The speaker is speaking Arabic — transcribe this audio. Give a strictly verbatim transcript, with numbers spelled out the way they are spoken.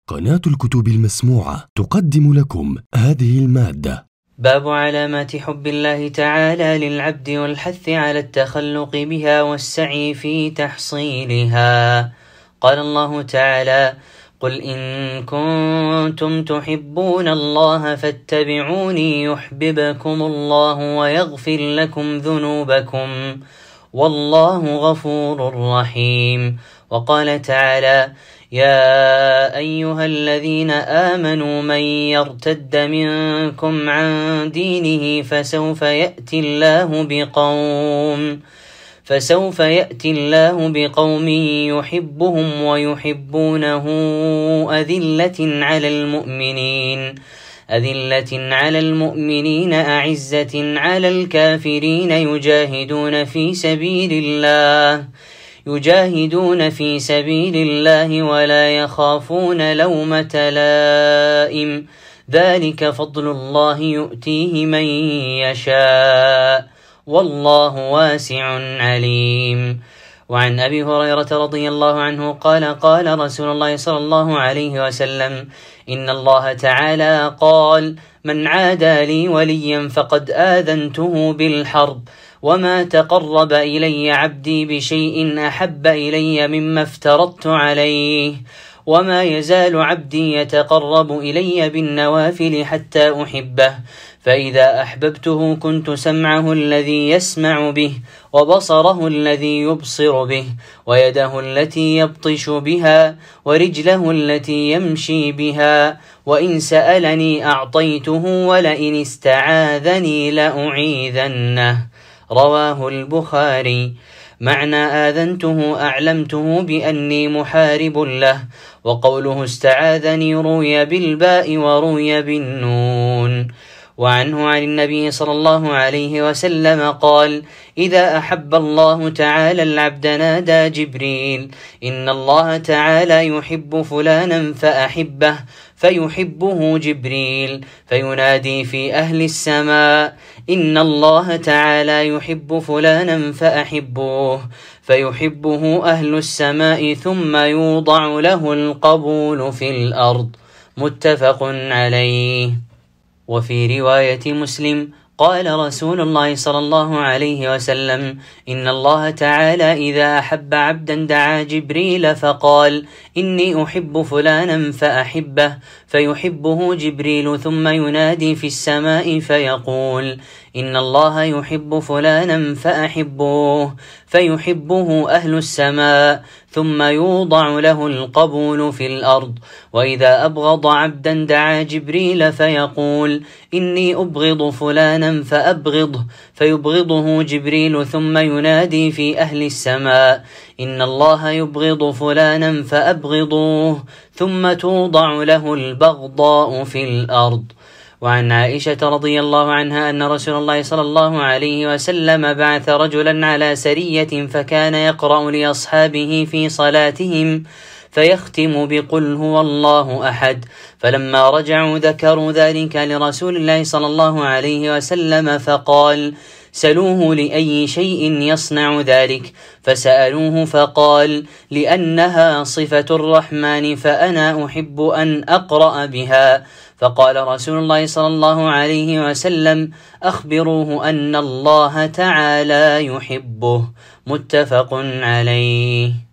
قناة الكتب المسموعة تقدم لكم هذه المادة. باب علامات حب الله تعالى للعبد والحث على التخلق بها والسعي في تحصيلها. قال الله تعالى: قل إن كنتم تحبون الله فاتبعوني يحببكم الله ويغفر لكم ذنوبكم والله غفور رحيم. وقال تعالى: يا أيها الذين آمنوا من يرتد منكم عن دينه فسوف يأتي الله بقوم فسوف يأتي الله بقوم يحبهم ويحبونه أذلة على المؤمنين أذلة على المؤمنين أعزة على الكافرين يجاهدون في سبيل الله يجاهدون في سبيل الله ولا يخافون لومة لائم ذلك فضل الله يؤتيه من يشاء والله واسع عليم. وعن أبي هريرة رضي الله عنه قال: قال رسول الله صلى الله عليه وسلم: إن الله تعالى قال: من عادى لي وليا فقد آذنته بالحرب وما تقرب إلي عبدي بشيء أحب إلي مما افترضت عليه وما يزال عبدي يتقرب إلي بالنوافل حتى أحبه فإذا أحببته كنت سمعه الذي يسمع به وبصره الذي يبصر به ويده التي يبطش بها ورجله التي يمشي بها وإن سألني أعطيته ولئن استعاذني لأعيذنه. رواه البخاري. معنى آذنته أعلمته بأني محارب له، وقوله استعاذني روي بالباء وروي بالنون. وعنه عن النبي صلى الله عليه وسلم قال: إذا أحب الله تعالى العبد نادى جبريل: إن الله تعالى يحب فلانا فأحبه، فيحبه جبريل فينادي في أهل السماء: إن الله تعالى يحب فلانا فأحبوه، فيحبه أهل السماء ثم يوضع له القبول في الأرض. متفق عليه. وفي رواية مسلم قال رسول الله صلى الله عليه وسلم: إن الله تعالى إذا أحب عبدا دعا جبريل فقال: إني أحب فلانا فأحبه، فيحبه جبريل ثم ينادي في السماء فيقول: إن الله يحب فلانا فأحبوه، فيحبه أهل السماء ثم يوضع له القبول في الأرض. وإذا أبغض عبدا دعا جبريل فيقول: إني أبغض فلانا فأبغضه، فيبغضه جبريل ثم ينادي في أهل السماء: إن الله يبغض فلانا فأبغضوه، ثم توضع له البغضاء في الأرض. وعن عائشة رضي الله عنها أن رسول الله صلى الله عليه وسلم بعث رجلا على سرية فكان يقرأ لأصحابه في صلاتهم فيختم بقل هو الله أحد، فلما رجعوا ذكروا ذلك لرسول الله صلى الله عليه وسلم فقال: سلوه لأي شيء يصنع ذلك، فسألوه فقال: لأنها صفة الرحمن فأنا أحب أن أقرأ بها. فقال رسول الله صلى الله عليه وسلم: أخبروه أن الله تعالى يحبه. متفق عليه.